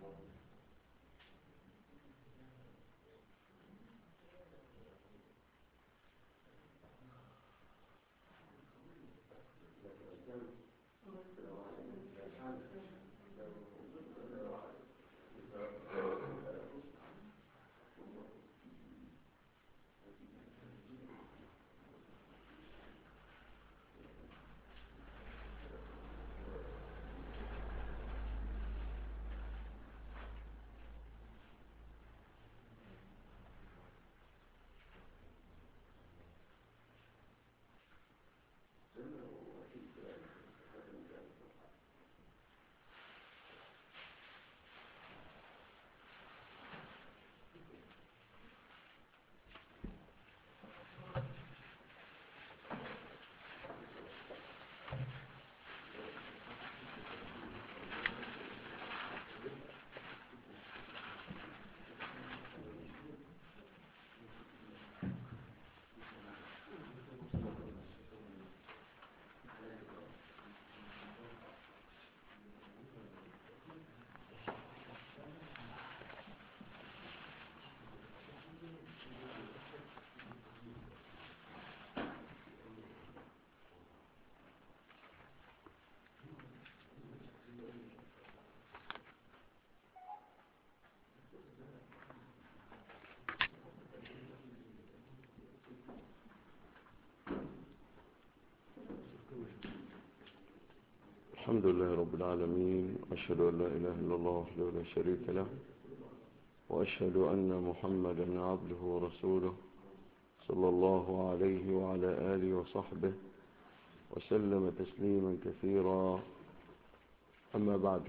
الحمد لله رب العالمين، أشهد أن لا إله إلا الله وحده لا شريك له، وأشهد أن محمدا عبده ورسوله صلى الله عليه وعلى آله وصحبه وسلم تسليما كثيرا. أما بعد،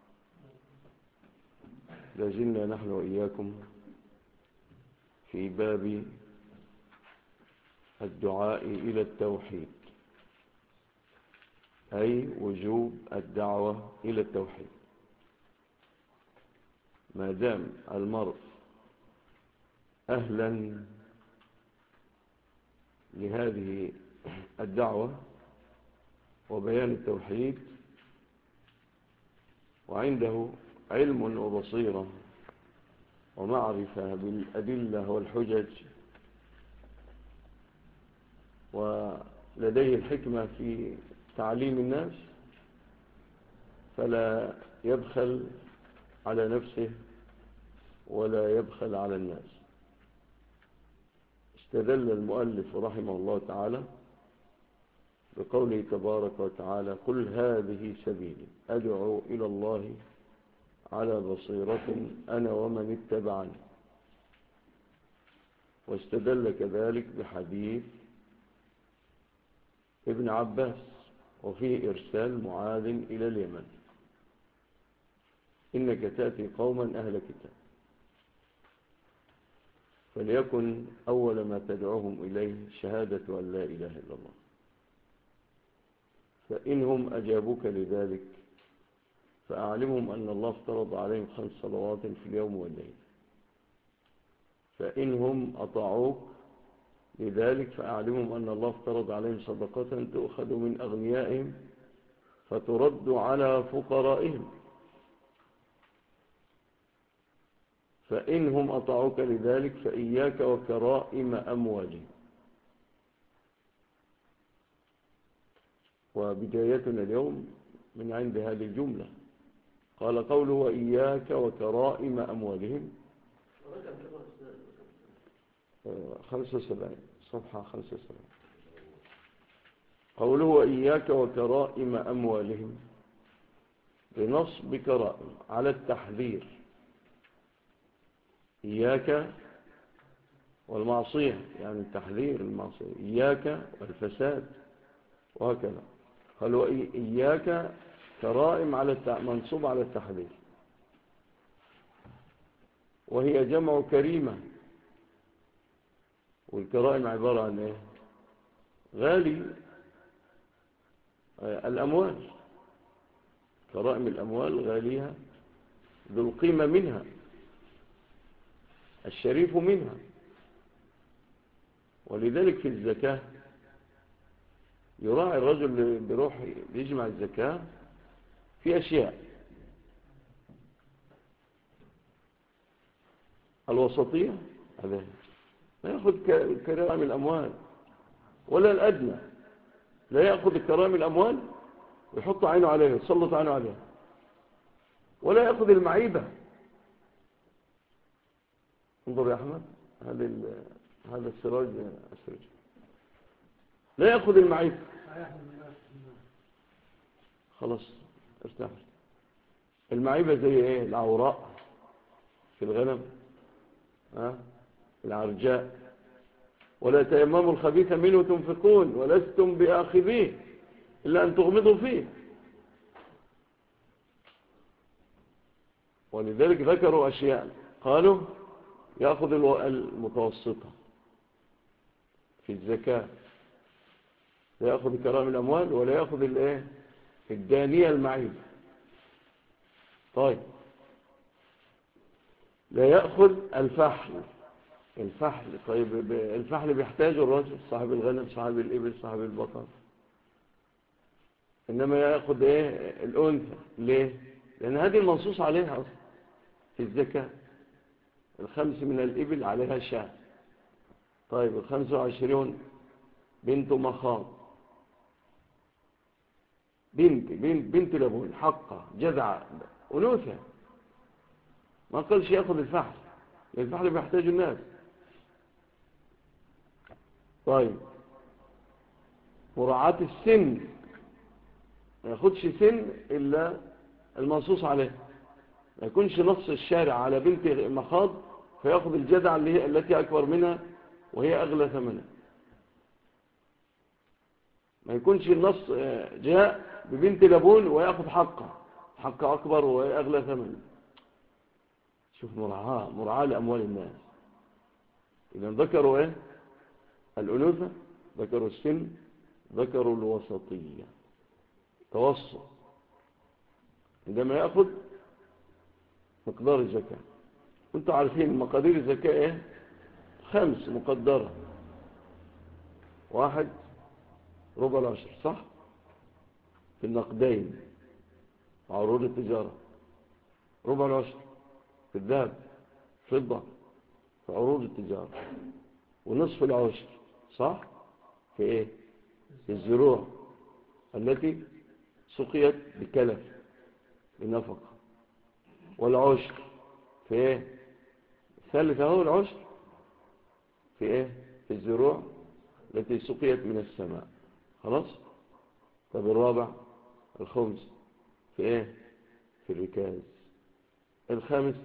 لازلنا نحن وإياكم في باب الدعاء إلى التوحيد، أي وجوب الدعوة إلى التوحيد. ما دام المرء أهلا لهذه الدعوة وبيان التوحيد، وعنده علم وبصيرة ومعرفة بالأدلة والحجج، ولديه الحكمة في تعليم الناس، فلا يبخل على نفسه ولا يبخل على الناس. استدل المؤلف رحمه الله تعالى بقوله تبارك وتعالى: قل هذه سبيلي أدعو إلى الله على بصيرة أنا ومن اتبعني. واستدل كذلك بحديث ابن عباس وفيه إرسال معاذ إلى اليمن: إنك تأتي قوما أهل كتاب، فليكن أول ما تدعوهم إليه شهادة أن لا إله إلا الله، فإنهم أجابوك لذلك فأعلمهم أن الله افترض عليهم 5 صلوات في اليوم والليل، فإنهم أطاعوك لذلك فأعلمهم أن الله افترض عليهم صدقة تؤخذ من أغنيائهم فترد على فقرائهم، فإنهم أطاعوك لذلك فإياك وكرائم أموالهم. وبدايتنا اليوم من عند هذه الجملة، قال قوله وإياك وكرائم أموالهم، 75 صفحة 75. قوله وإياك وكرائم أموالهم بنصب كرائم على التحذير، إياك والمعصية يعني التحذير المعصية، إياك والفساد وهكذا. قالوا إياك كرائم على منصوب على التحذير، وهي جمع كريمة، والكرائم عبارة عن إيه؟ غالي الأموال، كرائم الأموال غاليها ذو القيمة منها، الشريف منها. ولذلك في الزكاة يراعي الرجل اللي بيروح يجمع الزكاة في أشياء: الوسطية هذا لا يأخذ كرائم الأموال ولا الأدنى، لا يأخذ كرائم الأموال ويحط عينه عليها ويسلط عينه عليها، ولا يأخذ المعيبة. انظر يا أحمد، هذا السراج أسرج، لا يأخذ المعيبة. خلاص ارتاح. المعيبة زي ايه؟ العوراء في الغنم، العرجاء. ولا تيمموا الخبيث منه تنفقون ولستم بآخذيه إلا أن تغمضوا فيه. ولذلك ذكروا أشياء، قالوا يأخذ المتوسطة في الزكاة، لا يأخذ كرام الأموال ولا يأخذ الدانية المعيبة. طيب لا يأخذ الفحل. طيب الفحل بيحتاجه الرجل صاحب الغنم، صاحب الإبل، صاحب البقر، إنما يأخذ الأنثى. ليه؟ لأن هذه المنصوص عليها أصلا في الزكاة. 5 من الإبل عليها شاة. طيب 25 بنت مخاض، بنت لبون، حقة، جذعة، أنوثة. ما قالش يأخذ الفحل، الفحل بيحتاج الناس. طيب مراعاة السن، ما ياخدش سن إلا المنصوص عليه. ما يكونش نص الشارع على بنت مخاض فيأخذ الجذع التي أكبر منها وهي أغلى ثمنها. ما يكونش النص جاء ببنت لبون ويأخذ حقه أكبر وهي أغلى ثمنها. شوف مراعاة لأموال الناس. إذا ذكروا الأنوثة، ذكروا السن، ذكروا الوسطية، توسط. عندما يأخذ مقدار الزكاة، انتوا عارفين مقادير الزكاة 5 مقدرة. 1 ربع العشر، صح؟ في النقدين وعروض التجارة. ربع العشر في الذهب، فضة، في عروض التجارة. ونصف العشر، صح؟ في في الزروع التي سقيت بكلف بنفقة. والعشر في الثالث اهو العشر في في الزروع التي سقيت من السماء. خلاص. طب الرابع الخمس في في الركاز. الخامس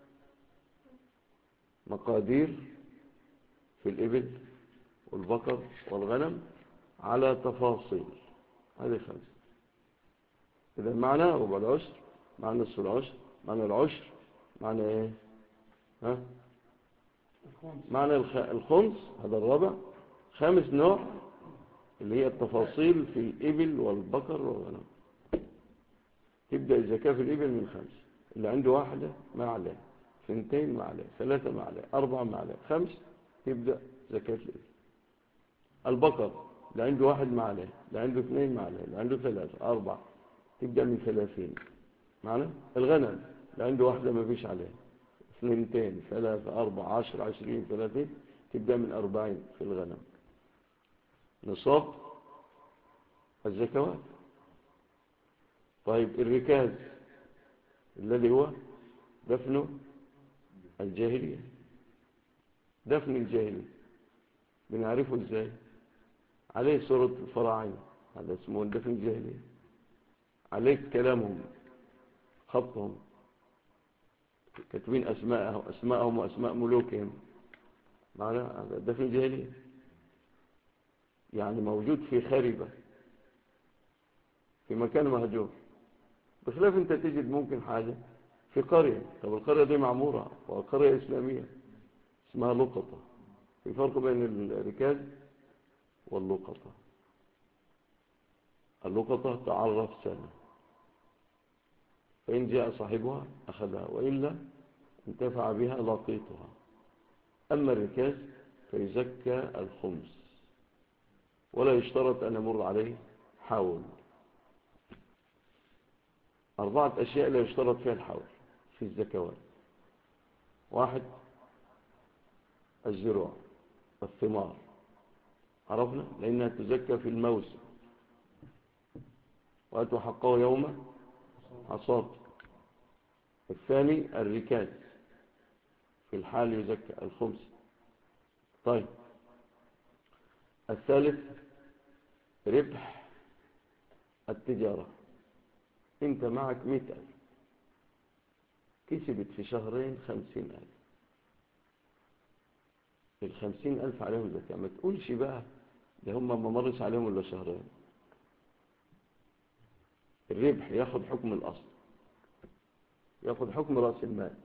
مقادير في الإبل والبقر والغنم على تفاصيل. هذه 5. إذا معنى ربع العشر، معنى نصف العشر، معنى العشر، معنى معنى الخمس. هذا الرابع. 5 نوع اللي هي التفاصيل في الإبل والبقر والغنم. تبدأ الزكاة في الإبل من 5. اللي عنده 1 ما عليه، 2 ما عليه، 3 ما عليه، 4 ما عليه، 5 تبدأ زكاة الإبل. البقر اللي عنده 1 ما عليه، اللي عنده 2 ما عليه، اللي عنده 3، 4 تبدأ من 30 معنا. الغنم اللي عنده 1 ما فيش عليه، 2، 3، 4، 10، 20، 30 تبدأ من 40 في الغنم. نصاب الزكوات. طيب الركاز الذي هو دفن الجاهلية. دفن الجاهلية بنعرفه ازاي؟ عليه صورة الفراعنة، هذا اسمه دفن الجاهلية. عليه كلامهم، خطهم، كاتبين أسماءهم وأسماء ملوكهم. معنى هذا دفن الجاهلية. يعني موجود في خربة، في مكان مهجور. بخلاف انت تجد ممكن حاجة في قرية. طب القرية دي معمورة وقرية إسلامية اسمها لقطة. في فرق بين الركاز واللقطة. اللقطة تعرف سنة، فإن جاء صاحبها أخذها، وإلا انتفع بها لقيطها. أما الركاز فيزكى الخمس، ولا يشترط أن يمر عليه حول. 4 أشياء لا يشترط فيها الحول في الزكوات. 1 الزروع والثمار، عرفنا، لأنها تزكى في الموسم. وآتوا حقه يوم حصاد. الثاني الركاز، في الحال يزكى الخمس. طيب الثالث ربح التجارة. انت معك 100,000، كسبت في شهرين 50,000. 50,000 عليهم زكاة. ما تقولش بقى ده هم ما مرش عليهم إلا شهرين. الربح ياخد حكم الأصل، ياخد حكم رأس المال.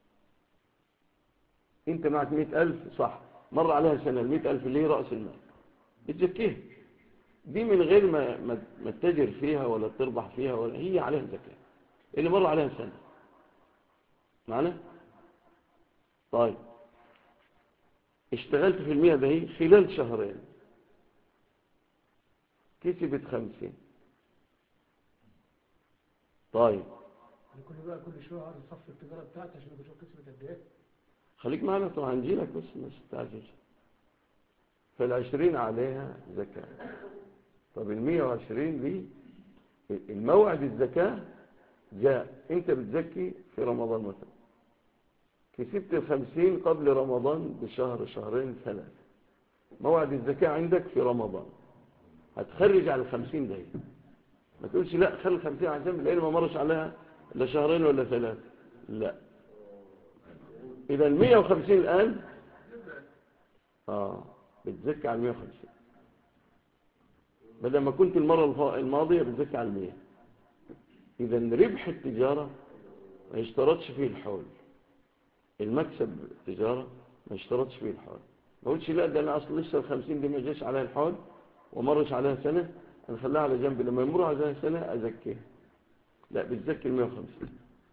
انت معك 100,000 صح، مر عليها سنة، 100,000 اللي هي رأس المال بتزكيها. دي من غير ما تتاجر فيها ولا تربح فيها، ولا هي عليها زكاة اللي مر عليها سنة. معنا؟ طيب اشتغلت في 100 ده هي خلال شهرين كسبت 50. طيب كل شهر صف التجارة بتاعتي عشان اشوف كسبت قد ايه. خليك معنا، طبعا هنجيلك بس مش تستعجلش. فال20 عليها زكاة. طب ال120 دي الموعد الزكاة جاء، انت بتزكي في رمضان مثلا، كسبت 50 قبل رمضان بشهر شهرين 3، موعد الزكاة عندك في رمضان، هتخرج على 50 ده. ما تقولش لا خلي 50 على جنب لان ما مرش عليها الا شهرين ولا 3. لا، اذا 150 الان بتزكي على 150، بدل ما كنت المرة الماضية بتزكي على 100. اذا ربح التجارة ما يشترطش فيه الحول. المكسب التجارة ما يشترطش فيه الحول. ما قلتش لا ده انا اصل لسه ال50 دي ما جاش عليها الحول ومرش عليها سنة، انا خليها على جنب لما يمر عليها سنة ازكيها. لا، بتزكي ال150.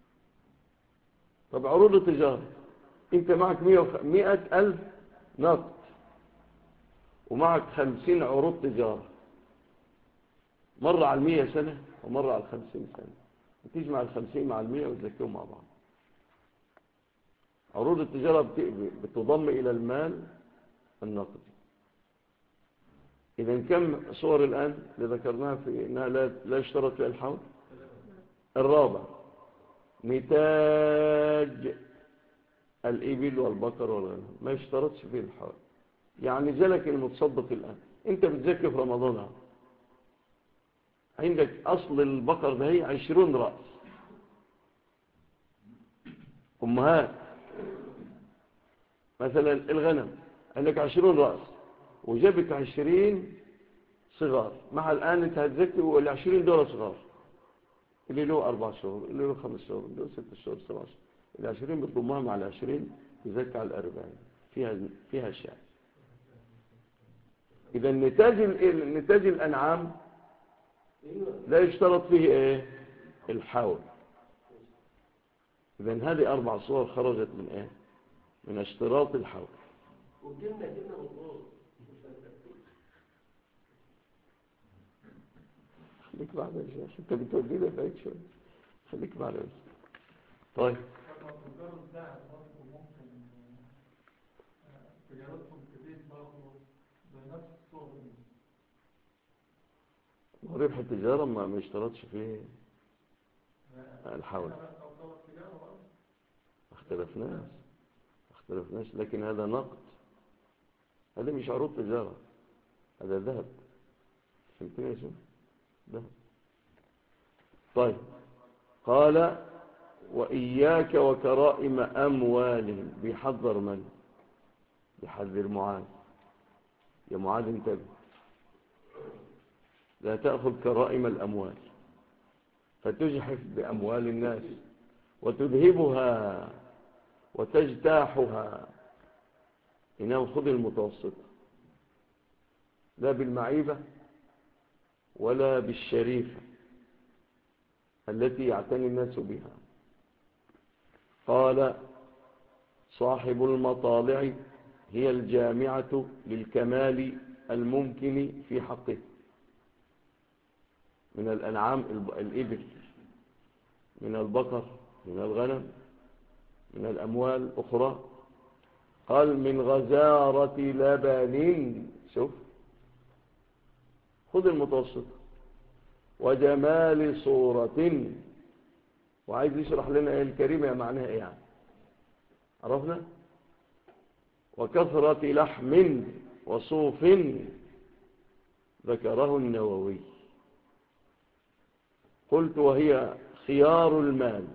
طب عروض التجارة، انت معك 100,000 نقد ومعك 50 عروض تجارة، مر على 100 سنة ومر على 50 سنة، تجمع ال50 مع ال100 وتزكيهم مع بعض. عروض التجارة بتضم إلى المال النقدي. إذا كم صور الآن اللي ذكرناها في أنها لا يشترط فيها الحول؟ الرابع نتاج الإبل والبقر والغنم ما يشترطش فيه الحول. يعني جلك المتصدق الآن أنت بتزكي في رمضان، عندك أصل البقر ده هي 20 رأس أمهات. مثلا الغنم عندك 20 رأس وجابت 20 صغار، مع الآن انت هتزكي وال20 دول صغار، اللي له 4 شهور، اللي له 5 شهور، اللي له 6 شهور، 7 شهور، ال20 بتضمها مع ال20 تزكي على 40 فيها شاء. إذا نتاج الأنعام لا يشترط فيه ايه؟ الحول. إذا هذه 4 صور خرجت من ايه؟ من اشتراط الحول. خليك معنا يا شيخ، انت بتودينا بعيد شويه، خليك معنا بس. طيب ربح التجارة ما يشترطش فيه الحول. اختلفناش، لكن هذا نقد، هذا مش عروض تجارة، هذا ذهب. فهمتني يا شيخ؟ ذهب. طيب قال وإياك وكرائم أموالهم. بيحذر من؟ بيحذر معاذ. يا معاذ انتبه، لا تأخذ كرائم الأموال فتجحف بأموال الناس وتذهبها وتجتاحها، إنه خذ المتوسط، لا بالمعيبة ولا بالشريفة التي يعتني الناس بها. قال صاحب المطالع هي الجامعة للكمال الممكن في حقه من الأنعام الإبل، من البقر، من الغنم، من الأموال الأخرى. قال من غزارة لبن، شوف، خذ المتوسط، وجمال صورة، وعايز يشرح لنا ايه الكريمة معناها ايه يعني، عرفنا، وكثرة لحم وصوف، ذكره النووي. قلت وهي خيار المال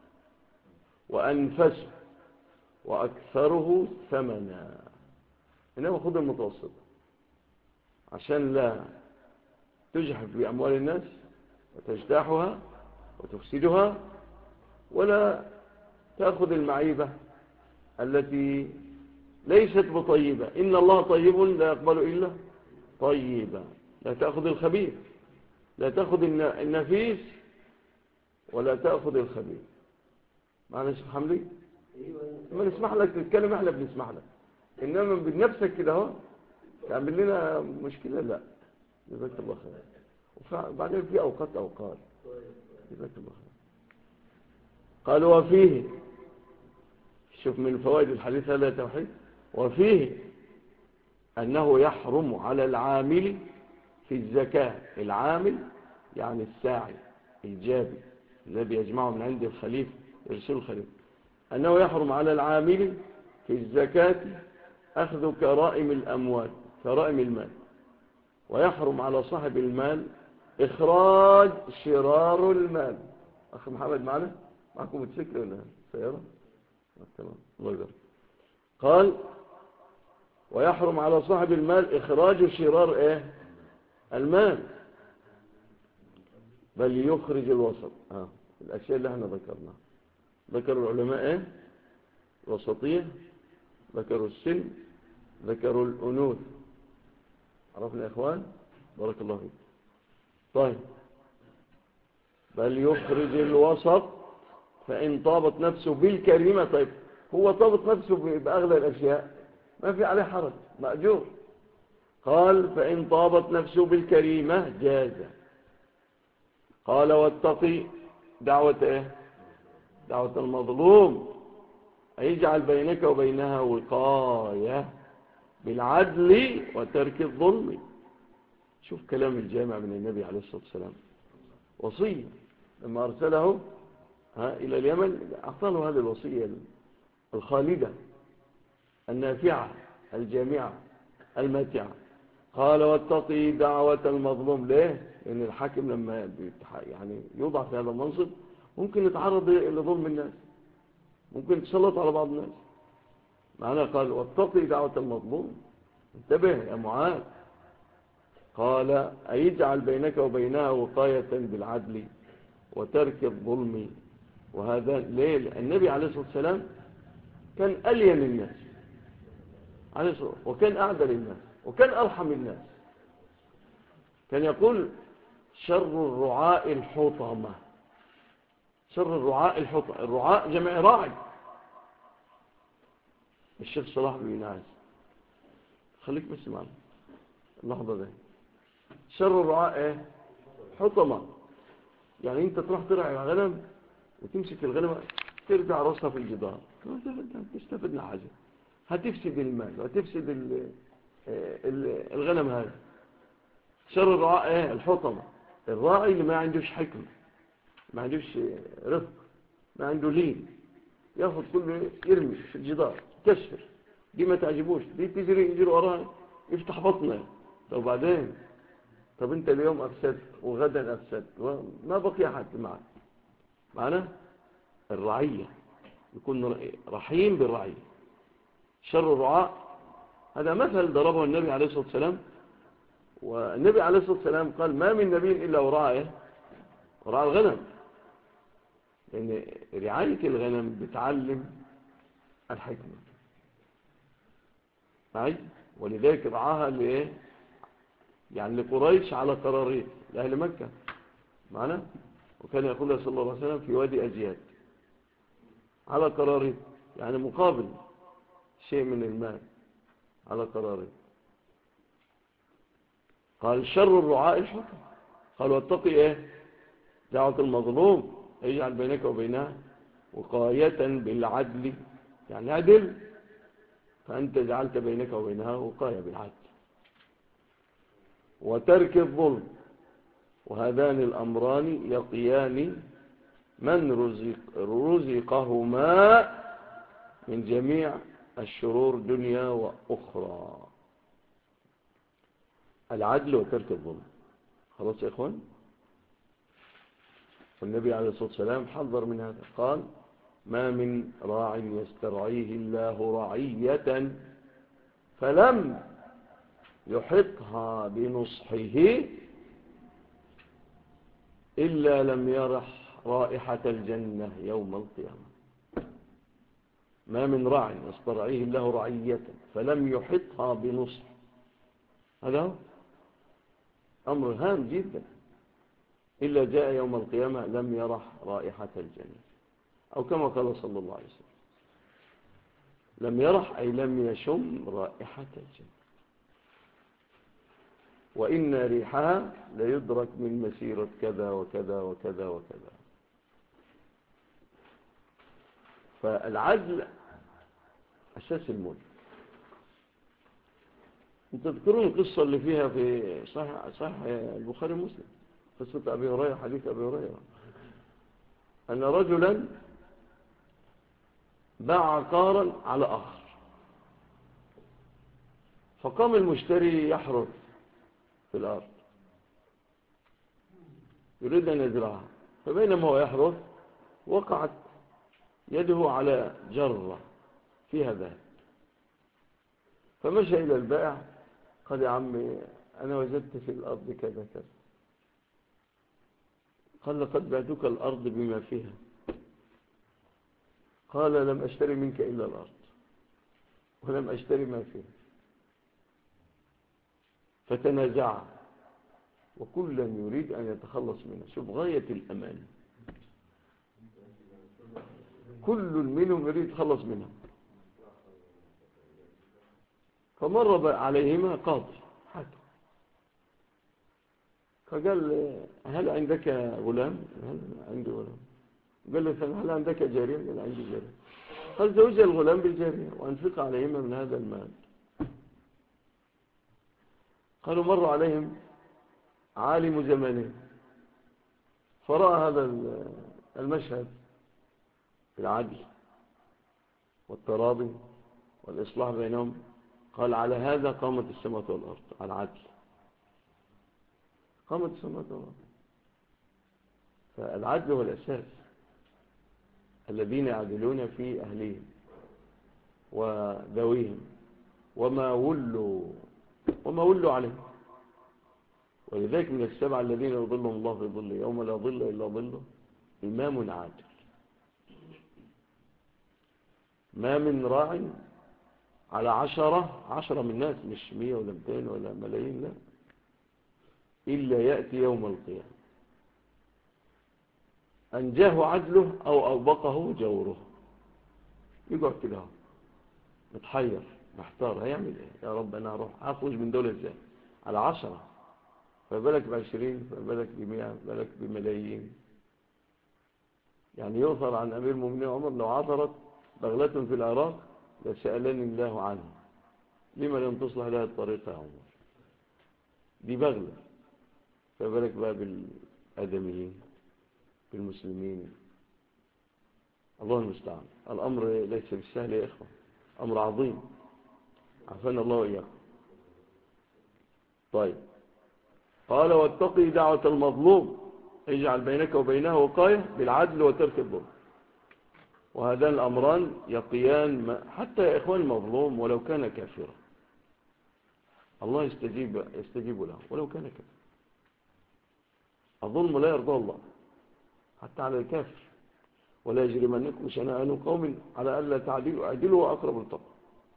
وأنفسه وأكثره ثمنا. إنما خذ المتوسط عشان لا تجحف بأموال الناس وتجتاحها وتفسدها، ولا تأخذ المعيبة التي ليست بطيبة. إن الله طيب لا يقبل إلا طيبا. لا تأخذ الخبيث، لا تأخذ النفيس، ولا تأخذ الخبيث. معنا شيخ حمدي؟ ما نسمح لك تتكلم، احنا بنسمح لك، انما بنفسك كده اهو تعمل لنا مشكلة. لا، جزاك الله خير. وبعدين في اوقات جزاك الله خير. قال وفيه، شوف من فوائد الحديث هذا توحيد، وفيه أنه يحرم على العامل في الزكاة. العامل يعني الساعي الجابي الذي يجمعه من عند الخليفة يرسل الخليفة، أنه يحرم على العامل في الزكاة أخذ كرائم الأموال، كرائم المال، ويحرم على صاحب المال إخراج شرار المال. أخي محمد معكم موتوسيكل ولا سيارة؟ تمام، الله يبارك. قال ويحرم على صاحب المال إخراج شرار إيه؟ المال، بل يخرج الوسط. الأشياء اللي احنا ذكرناها، ذكروا العلماء إيه؟ الوسطية، ذكروا السن، ذكروا الأنوث. عرفنا يا إخوان؟ بارك الله فيك. طيب، بل يخرج الوسط فإن طابت نفسه بالكريمة. طيب، هو طابت نفسه بأغلى الأشياء ما في عليه حرج، مأجور. قال فإن طابت نفسه بالكريمة جاز. قال واتقي دعوة إيه؟ دعوة المظلوم، يجعل بينك وبينها وقاية بالعدل وترك الظلم. شوف كلام الجامع من النبي عليه الصلاة والسلام، وصية لما أرسله إلى اليمن أعطاه هذه الوصية الخالدة النافعة الجامعة الماتعة. قال واتقي دعوة المظلوم. ليه؟ لأن الحاكم لما يعني يوضع في هذا المنصب ممكن يتعرض لظلم الناس، ممكن يتسلط على بعض الناس. معناه قال واتقي دعوة المظلوم، انتبه يا معاذ. قال أيجعل بينك وبينها وقاية بالعدل وترك الظلم. وهذا ليه؟ النبي عليه الصلاة والسلام كان ألين الناس عليه الصلاة، وكان أعدل الناس، وكان أرحم الناس. كان يقول شر الرعاء الحطمة. شر الرعاء الحطمة، الرعاء جمع راعي. الشيخ صلاح بن ناس، خليك بس معنا اللحظة دي. شر الرعاء ايه؟ حطمة. يعني انت تروح ترعى غنم وتمسك الغنم ترجع راسها في الجدار، تستفدنا حاجة، هتفسد المال وهتفسد الغنم هذا. شر الرعاء ايه؟ الحطمة. الراعي اللي ما عندوش حكمة، ما عندوش رفق، ما عنده لين، ياخذ كله يرمي في الجدار، كسر، دي ما تعجبوش، دي يجري وراها يفتح بطنه. طب بعدين، طب انت اليوم افسد وغدا افسد وما بقي حد معك. معنا الرعية يكون رحيم بالرعية. شر الرعاء هذا مثل ضربه النبي عليه الصلاة والسلام. والنبي عليه الصلاة والسلام قال ما من نبي إلا ورعاه الغنم، لأن رعاية الغنم بتعلم الحكمة. ولذلك رعاها لإيه؟ يعني لقريش على قراريط لأهل مكة. معنا؟ وكان يقول صلى الله عليه وسلم في وادي أجياد على قراريط، يعني مقابل شيء من المال على قراريط. قال شر الرعاء الحكم. قال واتقي ايه؟ دعوة المظلوم، يجعل بينك وبينها وقاية بالعدل، يعني عدل فأنت جعلت بينك وبينها وقاية بالعدل وترك الظلم، وهذان الأمران يقيان من رزقهما من جميع الشرور دنيا وأخرى. العدل وترك الظلم. خلاص يا إخوان؟ والنبي عليه الصلاة والسلام حذر من هذا، قال ما من راع يسترعيه الله رعية فلم يحطها بنصحه إلا لم يرح رائحة الجنة يوم القيامة. ما من راع يسترعيه الله رعية فلم يحطها بنصح، هذا هو أمر هام جدا، إلا جاء يوم القيامة لم يرح رائحة الجنة، أو كما قال صلى الله عليه وسلم لم يرح أي لم يشم رائحة الجنة، وإن ريحها ليدرك من مسيرة كذا وكذا وكذا وكذا. فالعدل أساس الملك. انت تذكرون القصة اللي فيها في صحيح البخاري ومسلم، قصة أبي هريرة، حديث أبي هريرة، أن رجلا باع عقارا على آخر، فقام المشتري يحرث في الأرض يريد أن يزرعها، فبينما هو يحرث وقعت يده على جرة فيها ذهب، فمشى إلى البائع قال يا عمي أنا وجدت في الأرض كذا كذا. قال لقد بعتك الأرض بما فيها. قال لم أشتري منك إلا الأرض ولم أشتري ما فيها. فتنازع وكلا يريد أن يتخلص منها. شوف غاية الأمان، كل منهم يريد يتخلص منها. فمر عليهما قاضي حاكم، فقال هل عندك غلام؟ هل عندي غلام؟ قال له هل عندك جارية؟ قال عندي جارية. قال زوج الغلام بالجارية وأنفق عليهما من هذا المال. قالوا مر عليهم عالم زمانه فرأى هذا المشهد، العدل والتراضي والإصلاح بينهم، قال على هذا قامت السماوات والأرض، على العدل قامت السماوات والأرض. فالعدل هو الأساس، الذين يعدلون في أهلهم وذويهم وما ولوا عليه. ولذلك من السبع الذين يظلهم الله في ظله يوم لا ظل إلا ظله إمام عادل. ما من راع على 10 من الناس، مش 100 ولا 200 ولا ملايين، لا، إلا يأتي يوم القيامة أنجاه عدله أو أوبقه جوره. يقعد كده متحير محتار هيعمل ايه، يا رب أنا أروح أخرج من دولة ازاي على 10، فبالك ب20، فبالك ب100، فبالك بملايين. يعني يؤثر عن أمير المؤمنين عمر لو عثرت بغلة في العراق لسألني الله عنه لما لم تصلح لها الطريقة يا عمر، دي بغلة، فبالك بقى بالآدميين بالمسلمين. الله المستعان. الأمر ليس بالسهل يا إخوة، أمر عظيم، عافانا الله وإياكم. طيب، قال واتقي دعوة المظلوم اجعل بينك وبينه وقاية بالعدل وترك الظلم، وهذان الأمران يقيان حتى يا إخوان المظلوم ولو كان كافرا الله يستجيب له ولو كان كافرا. الظلم لا يرضى الله حتى على الكافر، ولا يجرمنكم شنآن قوم على ألا تعدلوا اعدلوا وأقرب للتقوى.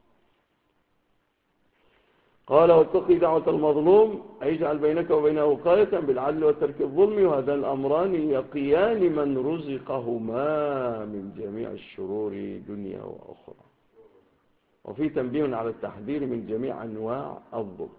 قال واتقي دعوة المظلوم اجعل بينك وبينه وقاية بالعدل وترك الظلم، وهذان الأمران يقيان من رزقهما من جميع الشرور دنيا وأخرى. وفي تنبيه على التحذير من جميع أنواع الظلم،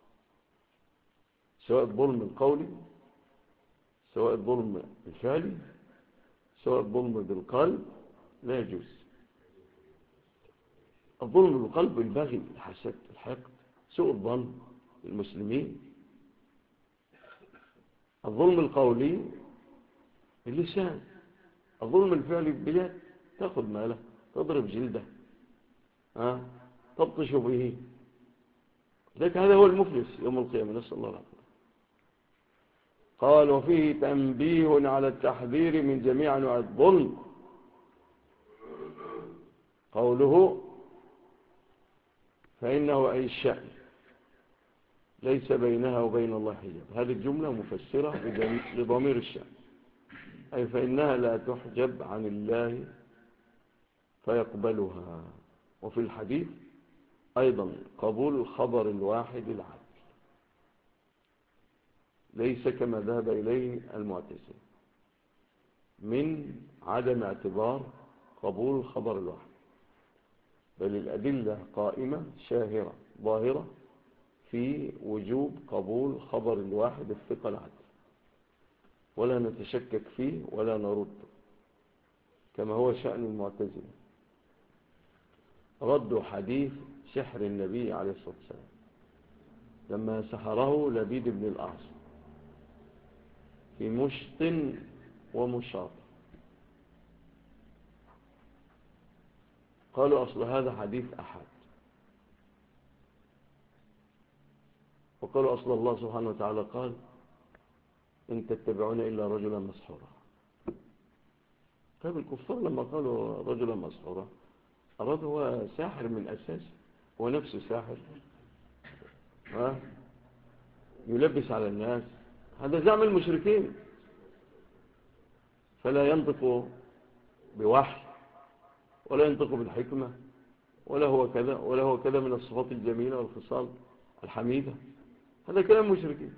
سواء الظلم القولي، سواء الظلم الفعلي، سواء الظلم بالقلب، لا يجوز. الظلم بالقلب، البغي، الحسد، الحقد، سوء الظن بالمسلمين. الظلم القولي اللسان، الظلم الفعلي باليد، تأخذ ماله، تضرب جلده، تبطش به. لذلك هذا هو المفلس يوم القيامة، نسأل الله العافية. قال وفيه تنبيه على التحذير من جميع أنواع الظلم. قوله فإنه أي الشأن ليس بينها وبين الله حجاب، هذه الجملة مفسرة لضمير الشأن، أي فإنها لا تحجب عن الله فيقبلها. وفي الحديث أيضا قبول الخبر الواحد العدل، ليس كما ذهب إليه المعتزلة من عدم اعتبار قبول الخبر الواحد، بل الأدلة قائمة شاهرة ظاهرة في وجوب قبول خبر الواحد الثقة العدل، ولا نتشكك فيه ولا نرد، كما هو شأن المعتزلة. ردوا حديث سحر النبي عليه الصلاة والسلام لما سحره لبيد بن الأعصم في مشط ومشاط. قالوا أصل هذا حديث أحد، وقالوا أصل الله سبحانه وتعالى قال إن تتبعون إلا رجلا مسحورا. طيب الكفار لما قالوا رجلا مسحورا أرادوا هو ساحر من أساس، هو نفسه ساحر، يلبس على الناس، هذا زعم المشركين، فلا ينطق بوحي ولا ينطق بالحكمة ولا هو كذا ولا هو كذا من الصفات الجميلة والخصال الحميدة. هذا كلام مشركين،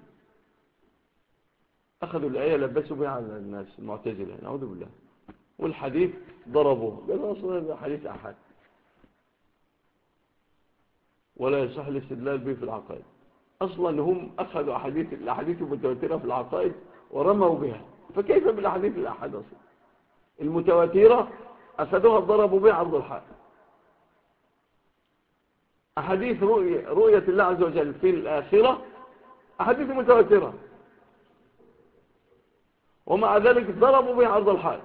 أخذوا الآية لبسوا بها على الناس المعتزلة، نعوذ بالله. والحديث ضربوه، قالوا أصلا هذا حديث أحد ولا يصح الاستدلال به في العقائد. أصلا هم أخذوا الأحاديث المتواترة في العقائد ورموا بها، فكيف بالأحاديث الأحد أصلا المتواترة أخذوها ضربوا بها عرض الحائط. أحاديث رؤية الله عز وجل في الآخرة أحاديث متواترة، ومع ذلك ضربوا بها عرض الحائط.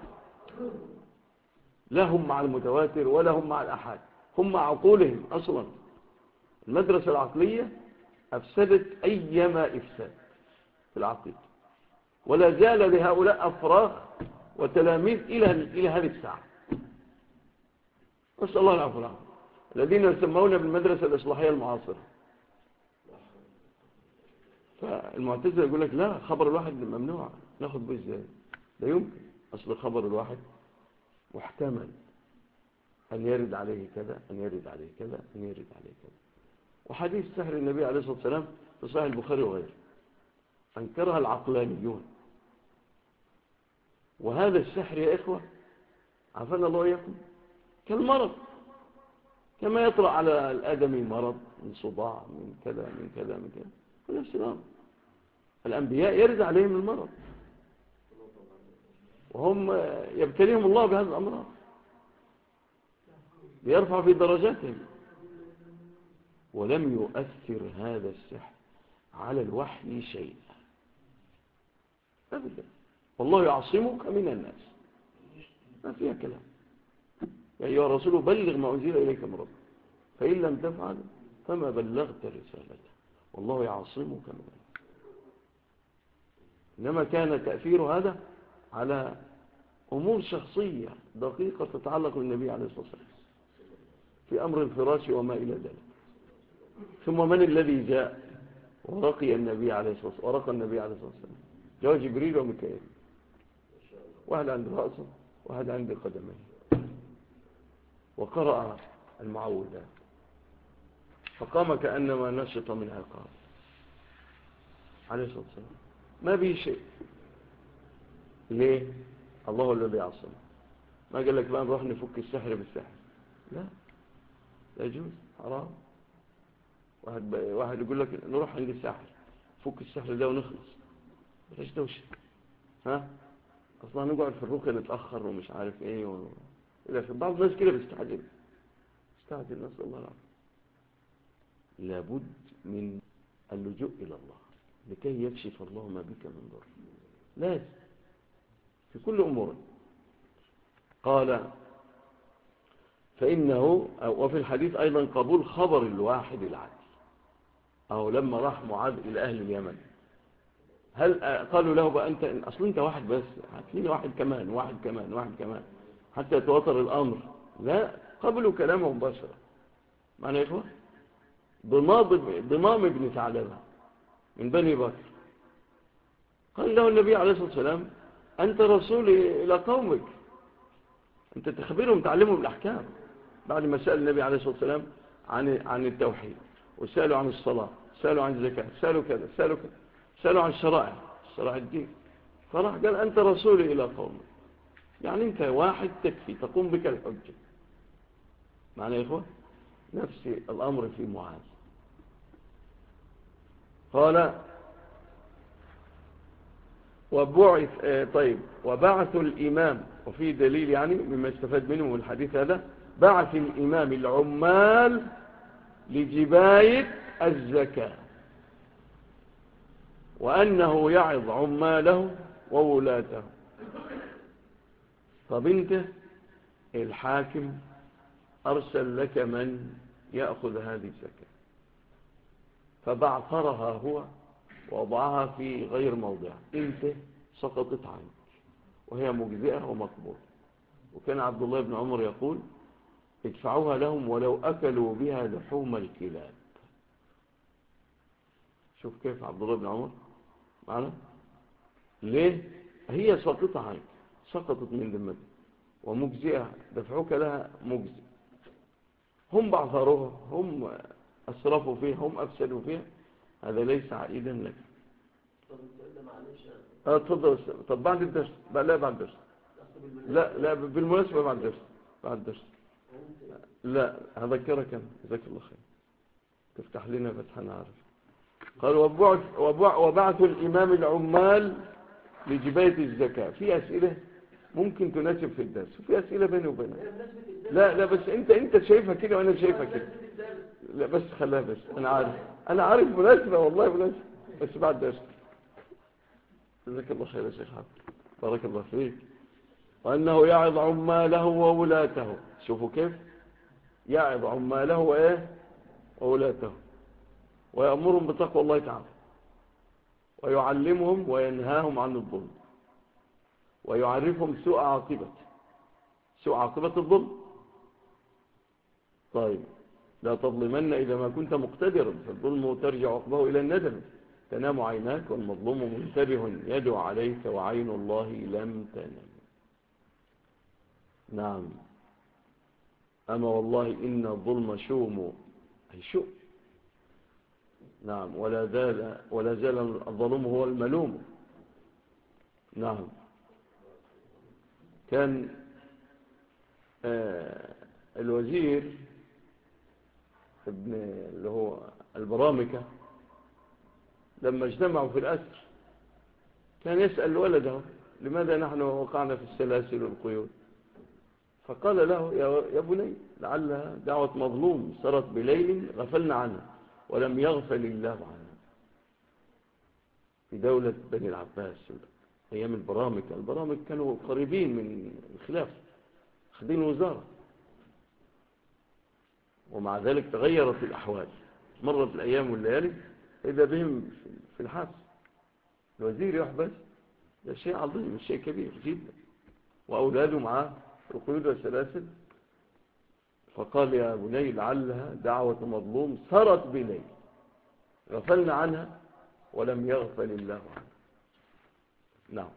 لا هم مع المتواتر ولا هم مع الأحاد، هم مع عقولهم. أصلا المدرسة العقلية أفسدت أيما إفساد في العقيدة، ولا زال لهؤلاء أفراغ وتلاميذ إلى هذه الساعة، نسأل الله العفو والعافية، الذين يسمون بالمدرسة الإصلاحية المعاصرة. فالمعتزلة يقول لك لا، خبر الواحد ممنوع، ناخذ به ازاي؟ لا يمكن، أصل الخبر الواحد محتمل أن يرد عليه كذا، أن يرد عليه كذا، أن يرد عليه كذا. وحديث سحر النبي عليه الصلاة والسلام في صحيح البخاري وغيره أنكرها العقلانيون. وهذا السحر يا إخوة عافانا الله إياكم كالمرض، كما يطرأ على الآدمي مرض من صداع من كذا من كذا من كذا، ونفس الأمر الأنبياء يرد عليهم المرض وهم يبتليهم الله بهذا الأمراض ليرفع في درجاتهم. ولم يؤثر هذا السحر على الوحي شيئا أبدا، والله يعصمك من الناس، ما فيها كلام. يا أيها الرسول بلغ ما أنزل إليك من ربك فإن لم تفعل فما بلغت رسالته والله يعصمك من الناس. إنما كان تأثير هذا على أمور شخصية دقيقة تتعلق بالنبي عليه الصلاة والسلام في أمر الفراش وما إلى ذلك. ثم من الذي جاء ورقي النبي عليه الصلاة والسلام؟ ورقى النبي عليه الصلاة والسلام جاء جبريل وميكائيل، واحد عند رأسه واحد عند قدميه، وقرأ المعوذات فقام كأنما نشط من عقاب عليه الصلاة والسلام، ما به شيء. ليه؟ الله الذي يعصم. ما قال لك بقى نروح نفك السحر بالسحر، لا يجوز، حرام. واحد يقول لك نروح عند الساحر فك السحر ده ونخلص، بلاش دوشه، اصلا نقعد في الرقيه نتاخر ومش عارف ايه الى بعض الناس كده استعجل، نسأل الله العافية. لابد من اللجوء إلى الله لكي يكشف الله ما بك من ضر، لازم في كل أمور. قال فإنه، وفي الحديث أيضا قبول خبر الواحد العادل. أو لما راح معاذ إلى أهل اليمن، هل قالوا له بقى أصل أنت واحد بس، هتلاقيني واحد كمان واحد كمان واحد كمان حتى يتوتر الأمر؟ لا، قبلوا كلامه مباشرة. معنى يا إخوة ضمام ابن ثعلبة من بني بكر قال له النبي عليه الصلاة والسلام أنت رسول إلى قومك، أنت تخبرهم تعلمهم الأحكام. بعد ما سأل النبي عليه الصلاة والسلام عن التوحيد، وسألوا عن الصلاة، سألوا عن الزكاة، سألوا كذا سألوا كذا، سألوا عن شرائع الدين، فراح قال أنت رسول إلى قومك، يعني أنت واحد تكفي تقوم بك الحجة. معنى يا إخوة نفس الأمر في معاذ. قال وبعث الإمام، وفي دليل يعني مما استفاد منه من الحديث هذا، بعث الإمام العمال لجباية الزكاة، وأنه يعظ عماله وولاته. طب انت الحاكم أرسل لك من يأخذ هذه الزكاة، فبعثرها هو ووضعها في غير موضعها، انت سقطت عنك وهي مجزئة ومقبولة. وكان عبد الله بن عمر يقول ادفعوها لهم ولو أكلوا بها لحوم الكلاب. شوف كيف عبد الله بن عمر معنا، ليه؟ هي سقطت عنك، سقطت من ذمتك ومجزئة، دفعوك لها مجزئ. هم بعثروها، هم أسرفوا فيها، هم أفسدوا فيها، هذا ليس عائدا لك. تفضل. طب بعد الدرس؟ لا بعد الدرس. لا بالمناسبة بعد الدرس. لا هذكرك أنا، جزاك الله خير، تفتح لنا فتحا عارف. قال وبعث الإمام العمال لجباية الزكاة. في أسئلة ممكن تناسب في الدرس، وفي أسئلة بيني وبينك. لا بس انت شايفها كده وانا شايفها كده. لا بس خليها، بس انا عارف مناسبة، والله مناسبة، بس بعد درس. جزاك الله خير يا شيخ حافظ، بارك الله فيك. وأنه يعظ عماله وولاته. شوفوا كيف يعظ عماله وولاته، ويأمرهم بتقوى الله تعالى، ويعلمهم وينهاهم عن الظلم، ويعرفهم سوء عاقبة الظلم. طيب لا تظلمن إذا ما كنت مقتدرا، فالظلم ترجع عقبه إلى الندم. تنام عيناك والمظلوم منتبه يدعو عليك وعين الله لم تنم. نعم، أما والله إن الظلم شوم، أي شوم. نعم، ولا زال الظلم هو الملوم. نعم. كان الوزير ابن اللي هو البرامكة لما اجتمعوا في الأسر كان يسأل ولده لماذا نحن وقعنا في السلاسل والقيود، فقال له يا بني لعلها دعوة مظلوم سرت بليل غفلنا عنها ولم يغفل الله عنها. في دولة بني العباس أيام البرامكة كانوا قريبين من الخلافة، خدين وزارة، ومع ذلك تغيرت الأحوال، مرت الأيام والليالي إذا بهم في الحبس. الوزير يحبس، ده شيء عظيم، شيء كبير جدا، وأولاده معاه القيود والسلاسل. فقال يا بني لعلها دعوة مظلوم سرت بليل غفلنا عنها ولم يغفل الله عنها. نعم.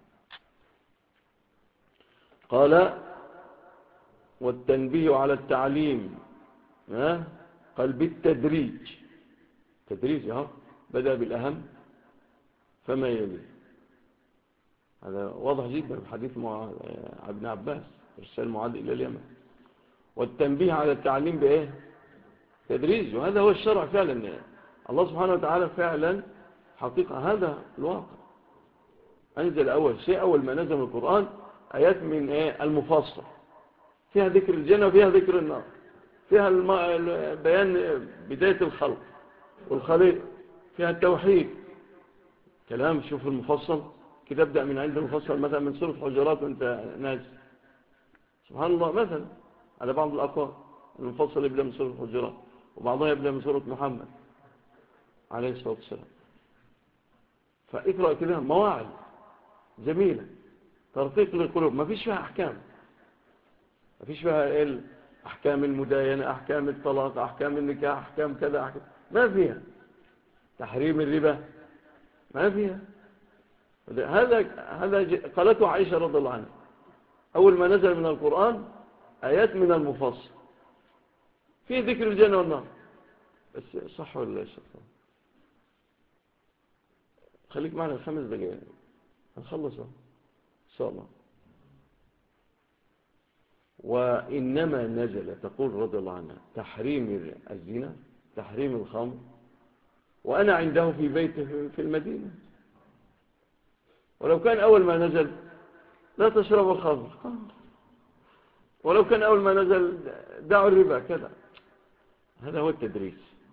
قال والتنبيه على التعليم، قال بالتدريج، تدريج بدأ بالأهم فما يلي. هذا واضح جدا في حديث ابن عباس ارسال معاذ إلى اليمن. والتنبيه على التعليم بإيه؟ تدريج، وهذا هو الشرع فعلا. الله سبحانه وتعالى فعلا حقيقة هذا الواقع. أنزل أول شيء، أول ما نزل القرآن آيات من المفصل فيها ذكر الجنة وفيها ذكر النار، فيها بيان بداية الخلق والخليق، فيها التوحيد. كلام شوف المفصل كده، ابدأ من عند المفصل مثلا من سورة حجرات وانت ناس، سبحان الله، مثلا على بعض الأقوال المفصل يبدأ من سورة حجرات وبعضها يبدأ من سورة محمد عليه الصلاة والسلام. فاقرأ كده مواعظ جميلة ترقيق للقلوب، ما فيش فيها أحكام، ما فيش فيها أحكام المداينة، أحكام الطلاق، أحكام النكاح، أحكام كذا، أحكام ما فيها، تحريم الربا ما فيها. هذا قالته عائشة رضي الله عنها أول ما نزل من القرآن آيات من المفصل في ذكر الجنة والنار. بس صح ولا لا يا شيخ؟ خليك معنا 5 دقائق هنخلص إن شاء الله. وإنما نزل تقول رضي الله عنها تحريم الزنا، تحريم الخمر، وأنا عنده في بيته في المدينة. ولو كان أول ما نزل لا تشربوا الخمر، ولو كان أول ما نزل دعوا الربا كذا. هذا هو التدريس.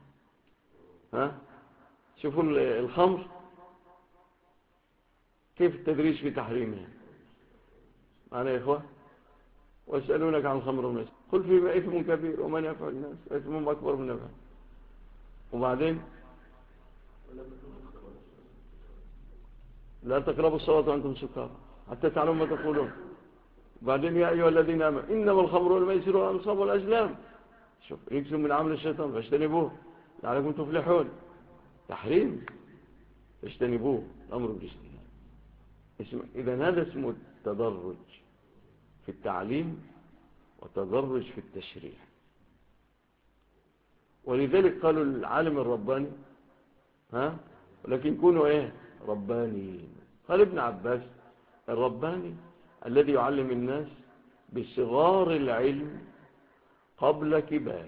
شوفوا الخمر كيف التدريس في تحريمها. معنا يا إخوة؟ واسألونك عن الخمر والميسر قل فيما إثم كبير ومن يفعل الناس إثم أكبر من نفعه. وبعدين لا تقربوا الصلاة وأنتم سكارى حتى تعلموا ما تقولون. وبعدين يا أيها الذين آمنوا إنما الخمر والميسر والأنصاب والأزلام شوف يكسب من عمل الشيطان فاجتنبوه لعلكم تفلحون. تحريم فاجتنبوه، الأمر بالاجتناب. إذا هذا اسمه التدرج في التعليم وتدرج في التشريع. ولذلك قالوا العالم الرباني ولكن كونوا ربانيين. قال ابن عباس الرباني الذي يعلم الناس بصغار العلم قبل كباره.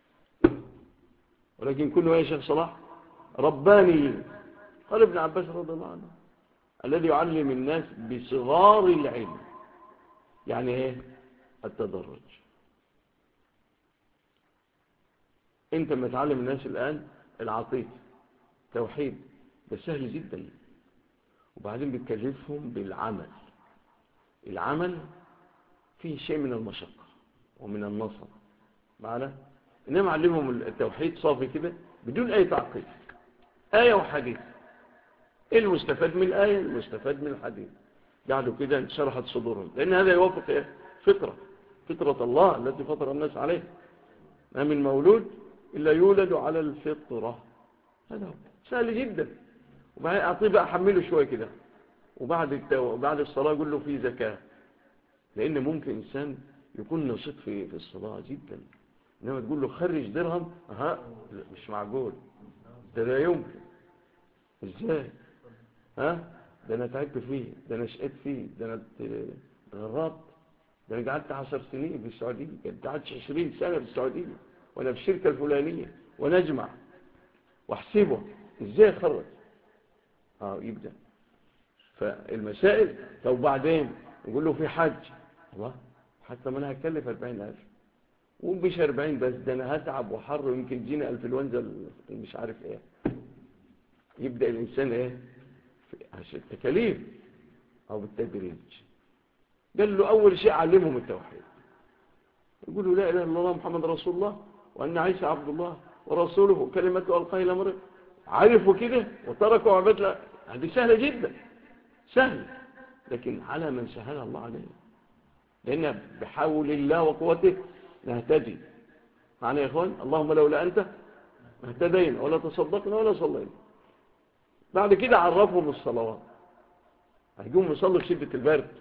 ولكن كونوا يا شيخ صلاح ربانيين. قال ابن عباس رضي الله عنه الذي يعلم الناس بصغار العلم، يعني التدرج. انت ما تعلم الناس الآن العقيدة توحيد ده سهل جدا، وبعدين بتكلفهم بالعمل. العمل فيه شيء من المشقة ومن النصب معنا. إنما علمهم التوحيد صافي كده بدون أي تعقيد، آية وحديث. المستفاد من الآية المستفاد من الحديث قعدوا كده شرحت صدورهم، لأن هذا يوافق فطرة الله التي فطر الناس عليه. ما من مولود إلا يولد على الفطرة. هذا هو سهل جدا. وبعدين أعطيه بقى أحمله شوية كده، وبعد الصلاة أقول له في زكاة، لأن ممكن إنسان يكون نشيط في الصلاة جدا، إنما تقول له خرج درهم مش معقول، ده لا يمكن. إزاي؟ ده أنا تعبت فيه، ده أنا شقيت فيه، ده أنا غربت، ده أنا قعدت 10 سنين في السعودية، قعدت 20 سنة في السعودية وأنا في الشركة الفلانية، ونجمع واحسبه إزاي خرج. يبدأ فالمسائل. طب بعدين نقول له في حج، الله حتى ما أنا هكلف 40,000 ومش 40 بس، ده أنا هتعب وحر ويمكن جينا الفلونزا مش عارف يبدأ الإنسان التكاليف أو بالتدريج. قال له أول شيء علمهم التوحيد، يقول له لا إله إلا الله محمد رسول الله وأن عيسى عبد الله ورسوله وكلمته ألقاها إلى مريم. عرفوا كده وتركوا عبادة. هذه سهلة جدا، سهل، لكن على من سهلها الله عليه، لأن بحول الله وقوته نهتدي. معنا يا إخوان؟ اللهم لولا أنت ما اهتدينا ولا تصدقنا ولا صلينا. بعد كده عرفهم الصلوات. هيقوم يصلي في شدة البرد،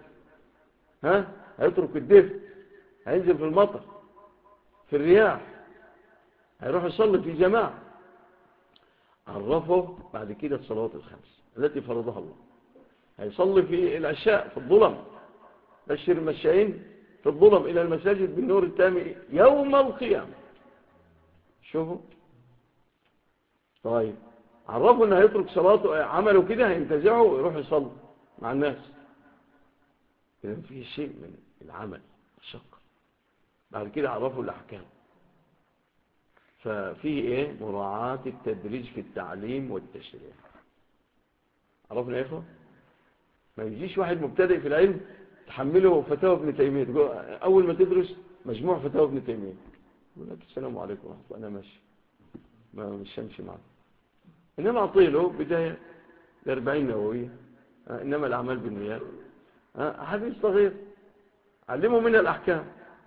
هيترك الدفء، هينزل في المطر في الرياح، هيروح يصلي في جماعة. عرفه بعد كده الصلوات الخمس التي فرضها الله. هيصلي في العشاء في الظلم، بشر المشائين في الظلم إلى المساجد بالنور التام يوم القيامة. شوفوا طيب، عرفوا انه هيترك صلاته، عمله كده هينتزعه ويروح يصلي مع الناس. إذن فيه شيء من العمل الشق. بعد كده عرفوا الأحكام، ففيه إيه؟ مراعاة التدريج في التعليم والتشريع. عرفنا يا إخوة؟ ما يجيش واحد مبتدئ في العلم تحمله فتاوى ابن تيمية، أول ما تدرس مجموع فتاوى ابن تيمية يقول لك السلام عليكم ورحمة الله، أنا ماشي، مش همشي معك. إنما أعطيله بداية ل40 نووية، إنما الأعمال بالنيات، حديث صغير علموا منها الأحكام،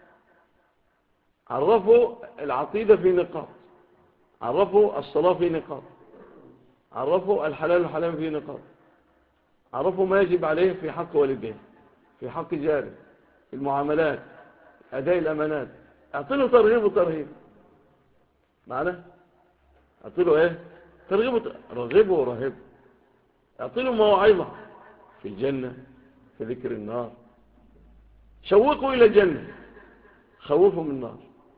عرفوا العقيدة في نقاط، عرفوا الصلاة في نقاط، عرفوا الحلال والحرام في نقاط، عرفوا ما يجب عليه في حق والديه، في حق جاره، في المعاملات، أداء الأمانات. أعطيله ترغيب وترهيب معنا، أعطيله إيه؟ ترغيب رغبه ورهبه. أعطيله موعظة في الجنة، في ذكر النار، شوقوا إلى الجنة، خوفوا من النار.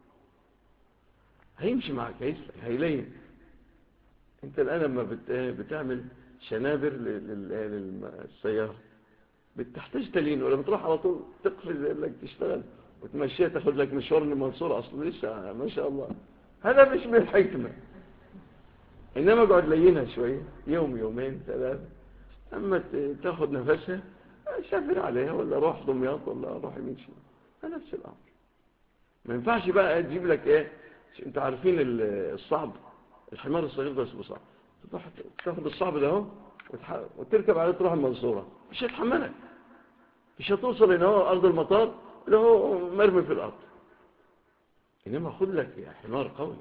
هيمشي معك، هيلين. انت الآن لما بتعمل شنابر للسيارة بتحتاج تلين، ولا بتروح على طول تقفز لك تشتغل وتمشيها تاخد لك مشوار من المنصورة أصلا لسه ما شاء الله. هذا مش من الحكمة. إنما اقعد لينها شوية، يوم يومين ثلاثة، أما تاخد نفسها شافر عليها، ولا روح دمياط ولا روح يمين شمال، نفس الأمر. ما ينفعش بقى تجيب لك ايه، انتوا عارفين الصعب، الحمار الصغير ده اسمه صعب، تاخد الصعب ده اهو وتركب عليه تروح المنصورة، مش هتحملك، مش هتوصل هنا هو ارض المطار اللي هو مرمي في الارض. انما خد لك يا حمار قوي.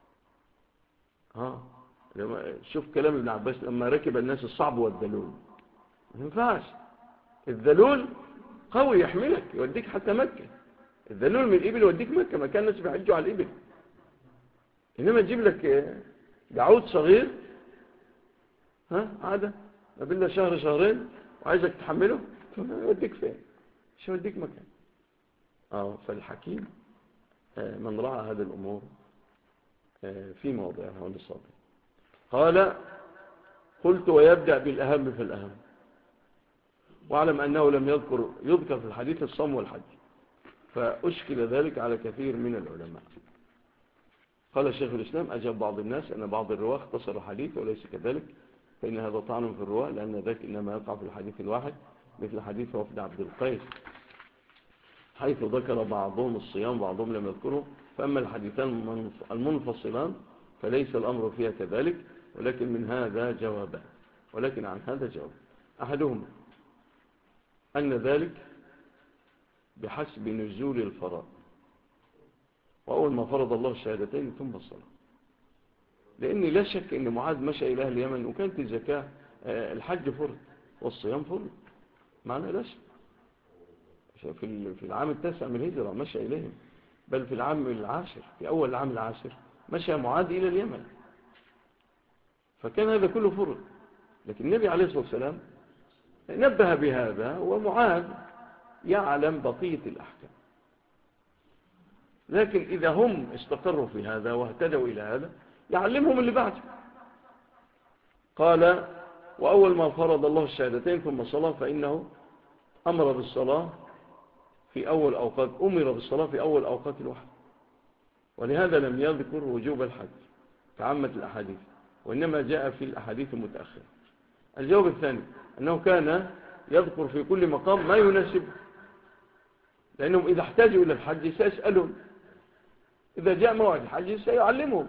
شوف كلام ابن عباس لما ركب الناس الصعب والذلول، ما ينفعش. الذلول قوي يحملك يوديك حتى مكة، الذلول من الإبل يوديك مكة، ما كان الناس بيحجوا على الإبل. إنما تجيب لك دعوت صغير عادة ما بين شهر شهرين وعايزك تحمله، يوديك فين؟ مش يوديك مكان. فالحكيم من رعى هذه الأمور في موضعها ونصابه. قال قلت ويبدأ بالأهم فالأهم، واعلم أنه لم يذكر في الحديث الصوم والحج، فأشكل ذلك على كثير من العلماء. قال الشيخ الإسلام أجاب بعض الناس أن بعض الرواة اختصر الحديث وليس كذلك، فإن هذا طعن في الرواة، لأن ذلك إنما يقع في الحديث الواحد، مثل حديث وفد عبد القيس حيث ذكر بعضهم الصيام بعضهم لم يذكره. فأما الحديثان المنفصلان فليس الأمر فيها كذلك، ولكن من هذا جوابان، ولكن عن هذا جواب. أحدهما أن ذلك بحسب نزول الفرائض، وأول ما فرض الله الشهادتين ثم الصلاة، لأن لا شك أن معاذ مشى إلى أهل اليمن وكانت الزكاة الحج فرض والصيام فرض، معنى لا شك. في العام التاسع من الهجرة مشى إليهم، بل في العام العاشر، في أول العام العاشر مشى معاذ إلى اليمن، فكان هذا كله فرض. لكن النبي عليه الصلاة والسلام نبه بهذا، ومعاذ يعلم بقية الأحكام. لكن إذا هم استقروا في هذا واهتدوا إلى هذا يعلمهم اللي بعده. قال وأول ما فرض الله الشهادتين ثم الصلاة، فإنه أمر بالصلاة في أول أوقات، أمر بالصلاة في أول أوقات الوحي، ولهذا لم يذكر وجوب الحج كعامة الأحاديث، وإنما جاء في الأحاديث المتأخرة. الجواب الثاني أنه كان يذكر في كل مقام ما يناسبه، لأنهم إذا احتاجوا إلى الحج سيسألون، إذا جاء موعد الحج سيعلمهم،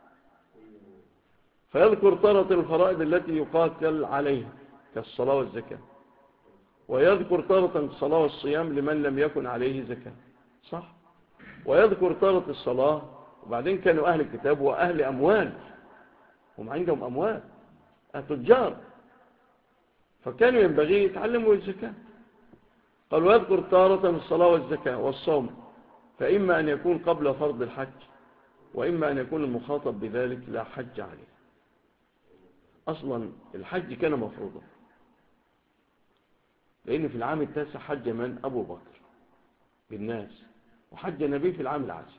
فيذكر طارة الفرائض التي يقاتل عليها كالصلاة والزكاة، ويذكر طارة الصلاة والصيام لمن لم يكن عليه زكاة، صح؟ ويذكر طارة الصلاة. وبعدين كانوا أهل الكتاب وأهل أموال، هم عندهم أموال، تجار، فكانوا ينبغي يتعلموا الزكاة. قال ويذكر طارة الصلاة والزكاة والصوم، فإما أن يكون قبل فرض الحج، وإما أن يكون المخاطب بذلك لا حج عليه. أصلا الحج كان مفروضا، لأن في العام التاسع حج من؟ أبو بكر بالناس، وحج النبي في العام العاشر.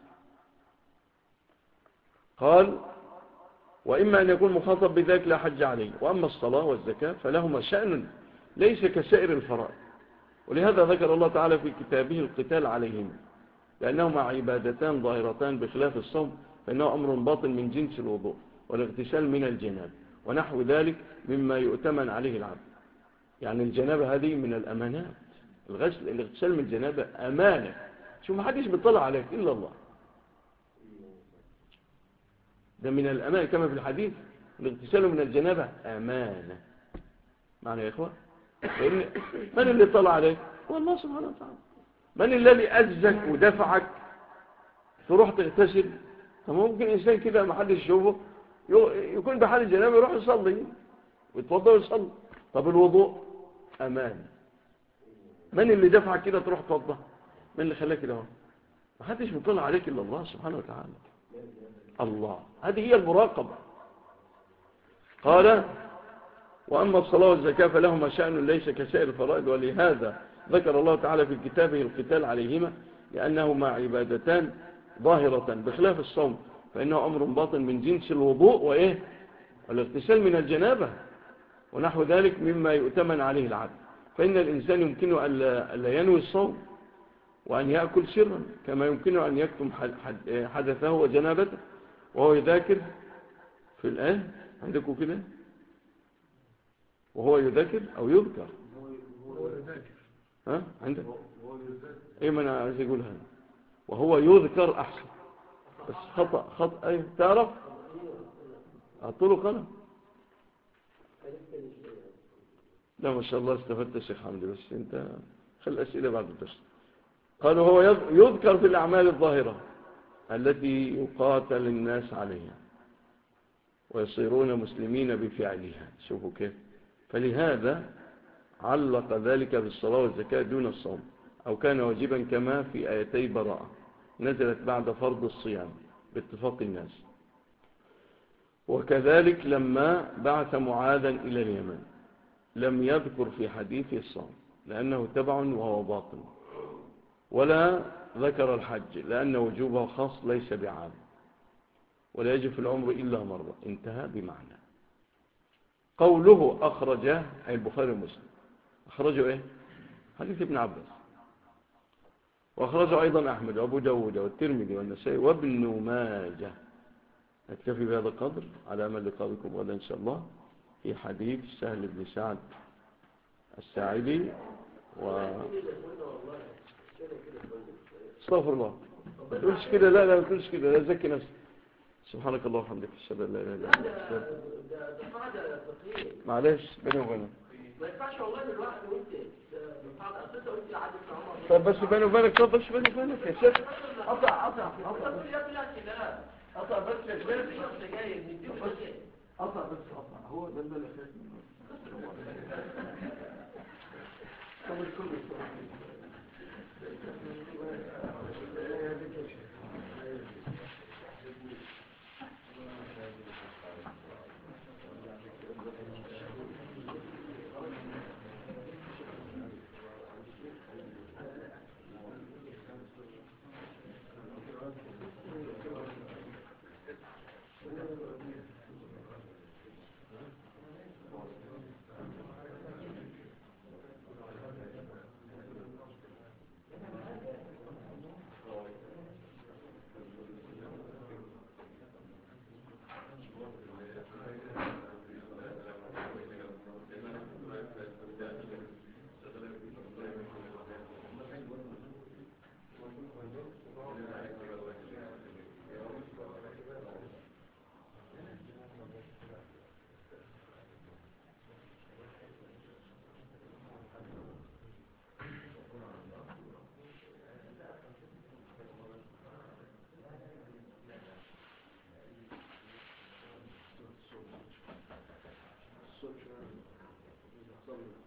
قال وإما أن يكون مخاطب بذلك لا حج عليه، وأما الصلاة والزكاة فلهما شأن ليس كسائر الفرائض، ولهذا ذكر الله تعالى في كتابه القتال عليهم، لأنهما عبادتان ظاهرتان بخلاف الصوم فإنه أمر باطن من جنس الوضوء والاغتسال من الجنابة ونحو ذلك مما يؤتمن عليه العبد. يعني الجنابة هذه من الأمانات، الاغتسال من الجنابة أمانة، شو ما حدش بيطلع عليك إلا الله، ده من الأمانة كما في الحديث الاغتسال من الجنابة أمانة. معنى يا إخوة من اللي طلع عليك؟ هو الله سبحانه وتعالى. من الذي أجزك ودفعك تروح تغتسل؟ ممكن إنسان كده ما حدش يشوفه يكون بحال الجنابة يروح يصلي ويتوضى ويصلي. طب الوضوء أمان، من اللي دفعك كده تروح توضى؟ من اللي خلاك كده؟ ما حدش بيطلع عليك إلا الله سبحانه وتعالى. الله، هذه هي المراقبة. قال وأما الصلاة والزكاة فلهما شأن ليس كسائر الفرائض، ولهذا ذكر الله تعالى في كتابه القتال عليهما لأنهما عبادتان ظاهرة بخلاف الصوم فإنه أمر باطن من جنس الوضوء وإيه والاغتسال من الجنابة ونحو ذلك مما يؤتمن عليه العبد. فإن الإنسان يمكنه ألا ينوي الصوم وأن يأكل سرا كما يمكنه أن يكتم حدثه وجنابته وهو يذاكر في الآن عندكم كده، وهو يذاكر أو يذكر ها عندك ايه ما انا عايز اقول هذا وهو يذكر احسن بس خطأ ايه تعرف اعطوله قلم. لا ما شاء الله استفدت يا شيخ حمدي، بس انت خلي الاسئله بعد الدرس. قالوا هو يذكر في الاعمال الظاهره التي يقاتل الناس عليها ويصيرون مسلمين بفعلها. شوفوا كيف، فلهذا علق ذلك بالصلاة والزكاة دون الصوم أو كان واجبا كما في آيتي براءة نزلت بعد فرض الصيام باتفاق الناس. وكذلك لما بعث معاذا إلى اليمن لم يذكر في حديثه الصوم لأنه تبع وهو باطن، ولا ذكر الحج لأن وجوبه خاص ليس بعام، ولا يجب في العمر إلا مرة. انتهى بمعنى قوله أخرجه أي البخاري ومسلم أخرجوا إيه حديث ابن عباس، وأخرجوا أيضا أحمد وأبو داود والترمذي والنسائي وابن ماجه. نكتفي بهذا القدر على أمل لقائكم غدا إن شاء الله في حديث سهل بن سعد الساعدي استغفر الله ما تقولش كده، لا ما تقولش كده، لا زكي نفسك. سبحانك الله وبحمدك اشهد ان لا اله الا انت ده قاعدة فقهية معلش بيني وبينك ما ينفعش والله دلوقتي وانت قاعدة اساسا وانت قاعدة مع عمر. طب بس بيني وبينك، طب بس بيني وبينك يا شيخ قطع بس يا شيخ قطع هو ده اللي طب الكل الصوت